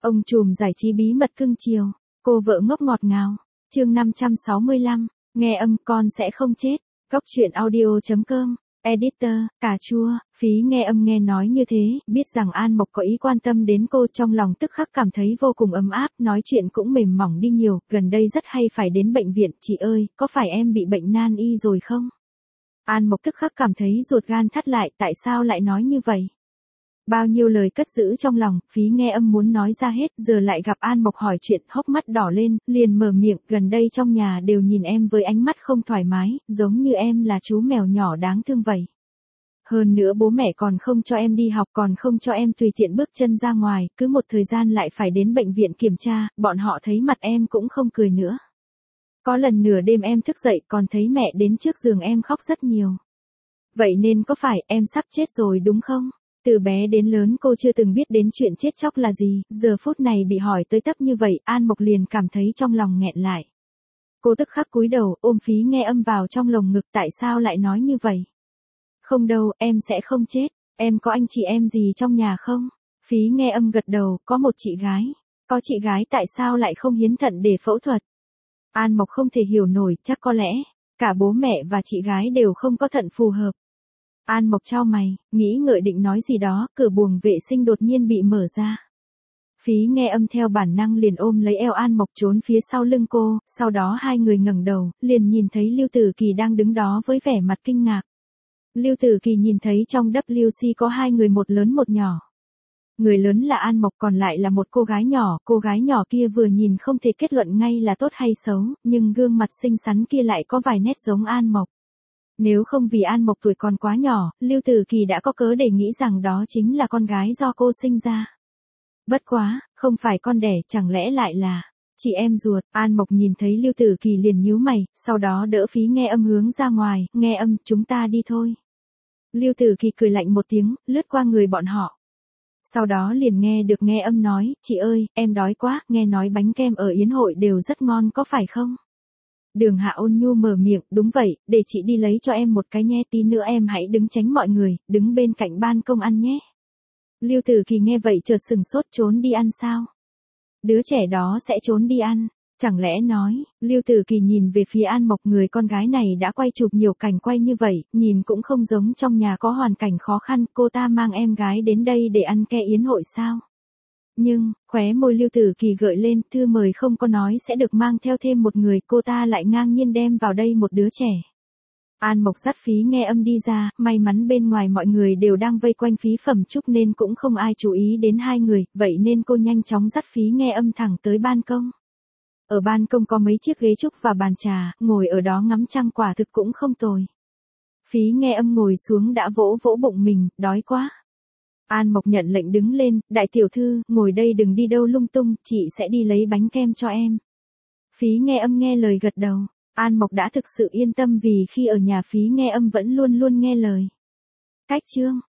Ông trùm giải trí bí mật cưng chiều, cô vợ ngốc ngọt ngào. Chương 565, nghe âm con sẽ không chết. Góc truyện audio.com. Editor, cà chua. Phí nghe âm nghe nói như thế, biết rằng An Mộc có ý quan tâm đến cô, trong lòng tức khắc cảm thấy vô cùng ấm áp, nói chuyện cũng mềm mỏng đi nhiều, gần đây rất hay phải đến bệnh viện, chị ơi, có phải em bị bệnh nan y rồi không? An Mộc tức khắc cảm thấy ruột gan thắt lại, tại sao lại nói như vậy? Bao nhiêu lời cất giữ trong lòng, Phí nghe âm muốn nói ra hết, giờ lại gặp An Mộc hỏi chuyện, hốc mắt đỏ lên, liền mở miệng, gần đây trong nhà đều nhìn em với ánh mắt không thoải mái, giống như em là chú mèo nhỏ đáng thương vậy. Hơn nữa bố mẹ còn không cho em đi học, còn không cho em tùy tiện bước chân ra ngoài, cứ một thời gian lại phải đến bệnh viện kiểm tra, bọn họ thấy mặt em cũng không cười nữa. Có lần nửa đêm em thức dậy còn thấy mẹ đến trước giường em khóc rất nhiều. Vậy nên có phải em sắp chết rồi đúng không? Từ bé đến lớn cô chưa từng biết đến chuyện chết chóc là gì, giờ phút này bị hỏi tới tấp như vậy, An Mộc liền cảm thấy trong lòng nghẹn lại. Cô tức khắc cúi đầu, ôm Phí nghe âm vào trong lồng ngực, tại sao lại nói như vậy? Không đâu, em sẽ không chết, em có anh chị em gì trong nhà không? Phí nghe âm gật đầu, có một chị gái. Có chị gái tại sao lại không hiến thận để phẫu thuật? An Mộc không thể hiểu nổi, chắc có lẽ, cả bố mẹ và chị gái đều không có thận phù hợp. An Mộc chau mày, nghĩ ngợi định nói gì đó, cửa buồng vệ sinh đột nhiên bị mở ra. Phí nghe âm theo bản năng liền ôm lấy eo An Mộc trốn phía sau lưng cô, sau đó hai người ngẩng đầu, liền nhìn thấy Lưu Tử Kỳ đang đứng đó với vẻ mặt kinh ngạc. Lưu Tử Kỳ nhìn thấy trong WC có hai người, một lớn một nhỏ. Người lớn là An Mộc, còn lại là một cô gái nhỏ kia vừa nhìn không thể kết luận ngay là tốt hay xấu, nhưng gương mặt xinh xắn kia lại có vài nét giống An Mộc. Nếu không vì An Mộc tuổi còn quá nhỏ, Lưu Tử Kỳ đã có cớ để nghĩ rằng đó chính là con gái do cô sinh ra. Bất quá, không phải con đẻ, chẳng lẽ lại là chị em ruột? An Mộc nhìn thấy Lưu Tử Kỳ liền nhíu mày, sau đó đỡ Phí nghe âm hướng ra ngoài, nghe âm, chúng ta đi thôi. Lưu Tử Kỳ cười lạnh một tiếng, lướt qua người bọn họ. Sau đó liền nghe được nghe âm nói, chị ơi, em đói quá, nghe nói bánh kem ở yến hội đều rất ngon có phải không? Đường Hạ ôn nhu mở miệng, đúng vậy, để chị đi lấy cho em một cái nhé, tí nữa em hãy đứng tránh mọi người, đứng bên cạnh ban công ăn nhé. Lưu Tử Kỳ nghe vậy chợt sừng sốt, trốn đi ăn sao? Đứa trẻ đó sẽ trốn đi ăn, chẳng lẽ nói, Lưu Tử Kỳ nhìn về phía An Mộc, người con gái này đã quay chụp nhiều cảnh quay như vậy, nhìn cũng không giống trong nhà có hoàn cảnh khó khăn, cô ta mang em gái đến đây để ăn ke yến hội sao? Nhưng, khóe môi Lưu Tử Kỳ gợi lên, thư mời không có nói sẽ được mang theo thêm một người, cô ta lại ngang nhiên đem vào đây một đứa trẻ. An Mộc dắt Phí nghe âm đi ra, may mắn bên ngoài mọi người đều đang vây quanh Phí Phẩm Trúc nên cũng không ai chú ý đến hai người, vậy nên cô nhanh chóng dắt Phí nghe âm thẳng tới ban công. Ở ban công có mấy chiếc ghế trúc và bàn trà, ngồi ở đó ngắm trăng quả thực cũng không tồi. Phí nghe âm ngồi xuống đã vỗ vỗ bụng mình, đói quá. An Mộc nhận lệnh đứng lên, đại tiểu thư, ngồi đây đừng đi đâu lung tung, chị sẽ đi lấy bánh kem cho em. Phí nghe âm nghe lời gật đầu, An Mộc đã thực sự yên tâm vì khi ở nhà Phí nghe âm vẫn luôn luôn nghe lời. Cách chương.